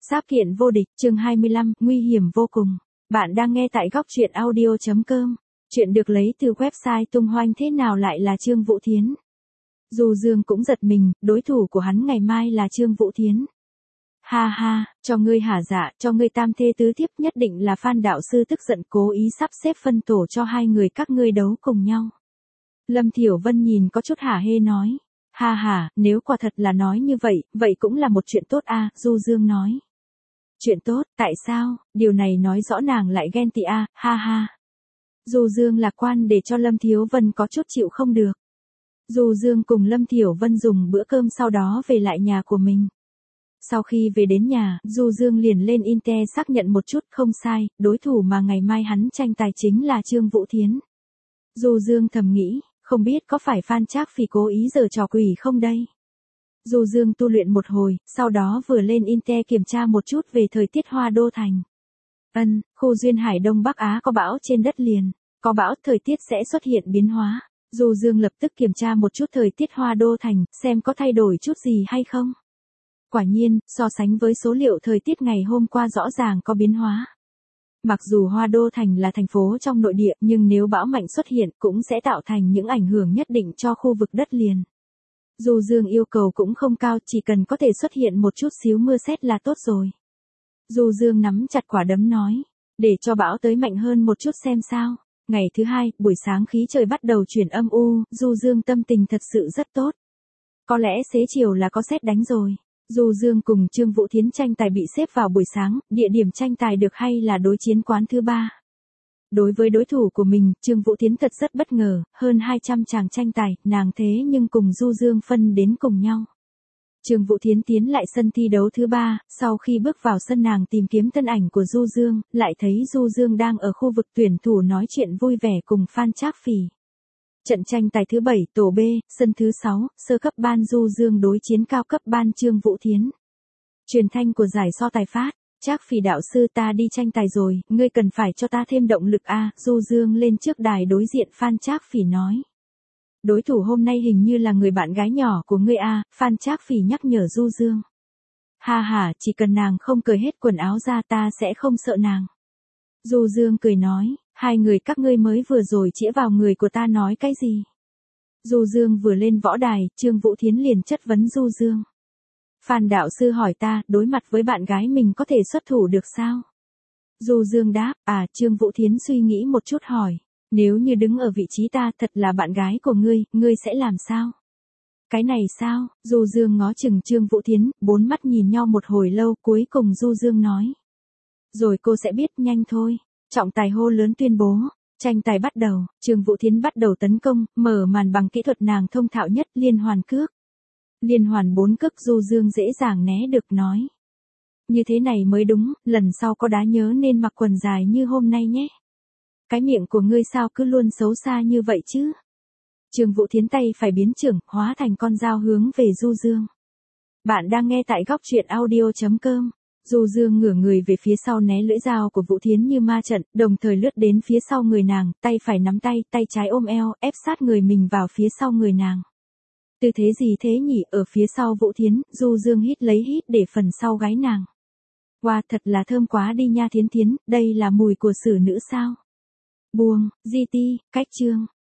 Sáp kiện vô địch, chương 25, nguy hiểm vô cùng. Bạn đang nghe tại góc truyện audio.com. Chuyện được lấy từ website tung hoành thế nào lại là Trương Vũ Thiến. Du Dương cũng giật mình, đối thủ của hắn ngày mai là Trương Vũ Thiến. Ha ha, cho ngươi hả dạ, cho ngươi tam thê tứ thiếp, nhất định là Phan đạo sư tức giận cố ý sắp xếp phân tổ cho hai người các ngươi đấu cùng nhau. Lâm Thiểu Vân nhìn có chút hả hê nói. Ha ha, nếu quả thật là nói như vậy, vậy cũng là một chuyện tốt a, Du Dương nói. Chuyện tốt, tại sao, điều này nói rõ nàng lại ghen tị a, ha ha. Du Dương lạc quan để cho Lâm Thiểu Vân có chút chịu không được. Du Dương cùng Lâm Thiểu Vân dùng bữa cơm sau đó về lại nhà của mình. Sau khi về đến nhà, Du Dương liền lên Inte xác nhận một chút, không sai, đối thủ mà ngày mai hắn tranh tài chính là Trương Vũ Thiến. Du Dương thầm nghĩ, không biết có phải Phan Trác Phỉ cố ý giở trò quỷ không đây? Du Dương tu luyện một hồi, sau đó vừa lên Inte kiểm tra một chút về thời tiết Hoa Đô Thành. Khu duyên hải Đông Bắc Á có bão trên đất liền, có bão, thời tiết sẽ xuất hiện biến hóa. Du Dương lập tức kiểm tra một chút thời tiết Hoa Đô Thành, xem có thay đổi chút gì hay không. Quả nhiên, so sánh với số liệu thời tiết ngày hôm qua rõ ràng có biến hóa. Mặc dù Hoa Đô Thành là thành phố trong nội địa, nhưng nếu bão mạnh xuất hiện cũng sẽ tạo thành những ảnh hưởng nhất định cho khu vực đất liền. Du Dương yêu cầu cũng không cao, chỉ cần có thể xuất hiện một chút xíu mưa sét là tốt rồi. Du Dương nắm chặt quả đấm nói, để cho bão tới mạnh hơn một chút xem sao. Ngày thứ hai, buổi sáng khí trời bắt đầu chuyển âm u, Du Dương tâm tình thật sự rất tốt. Có lẽ xế chiều là có sét đánh rồi. Du Dương cùng Trương Vũ Thiến tranh tài bị xếp vào buổi sáng, địa điểm tranh tài được hay là đối chiến quán thứ 3. Đối với đối thủ của mình, Trương Vũ Thiến thật rất bất ngờ, hơn 200 chàng tranh tài, nàng thế nhưng cùng Du Dương phân đến cùng nhau. Trương Vũ Thiến tiến lại sân thi đấu thứ 3, sau khi bước vào sân nàng tìm kiếm thân ảnh của Du Dương, lại thấy Du Dương đang ở khu vực tuyển thủ nói chuyện vui vẻ cùng Phan Trác Phỉ. Trận tranh tài thứ 7, tổ B, sân thứ 6, sơ cấp ban Du Dương đối chiến cao cấp ban Trương Vũ Thiến. Truyền thanh của giải so tài phát, Trác Phỉ đạo sư, ta đi tranh tài rồi, ngươi cần phải cho ta thêm động lực a. Du Dương lên trước đài đối diện Phan Trác Phỉ nói. Đối thủ hôm nay hình như là người bạn gái nhỏ của ngươi a, Phan Trác Phỉ nhắc nhở Du Dương. Ha ha, chỉ cần nàng không cởi hết quần áo ra ta sẽ không sợ nàng. Du Dương cười nói, hai người các ngươi mới vừa rồi chĩa vào người của ta nói cái gì? Du Dương vừa lên võ đài, Trương Vũ Thiến liền chất vấn Du Dương. Phan đạo sư hỏi ta, đối mặt với bạn gái mình có thể xuất thủ được sao? Du Dương đáp, Trương Vũ Thiến suy nghĩ một chút hỏi, nếu như đứng ở vị trí ta thật là bạn gái của ngươi sẽ làm sao? Cái này sao? Du Dương ngó chừng Trương Vũ Thiến, bốn mắt nhìn nhau một hồi lâu, cuối cùng Du Dương nói. Rồi cô sẽ biết, nhanh thôi. Trọng tài hô lớn tuyên bố. Tranh tài bắt đầu, Trương Vũ Thiến bắt đầu tấn công, mở màn bằng kỹ thuật nàng thông thạo nhất, liên hoàn cước. Liên hoàn 4 cước. Du Dương dễ dàng né được nói. Như thế này mới đúng, lần sau có đá nhớ nên mặc quần dài như hôm nay nhé. Cái miệng của ngươi sao cứ luôn xấu xa như vậy chứ? Trương Vũ Thiến tay phải biến trưởng, hóa thành con dao hướng về Du Dương. Bạn đang nghe tại góc truyện audio.com. Du Dương ngửa người về phía sau né lưỡi dao của Vũ Thiến như ma trận, đồng thời lướt đến phía sau người nàng, tay phải nắm tay, tay trái ôm eo, ép sát người mình vào phía sau người nàng. Tư thế gì thế nhỉ? Ở phía sau Vũ Thiến, Du Dương hít lấy hít để phần sau gáy nàng. Wow, thật là thơm quá đi nha Thiến Thiến, đây là mùi của xử nữ sao? Buông, GT, cách chương.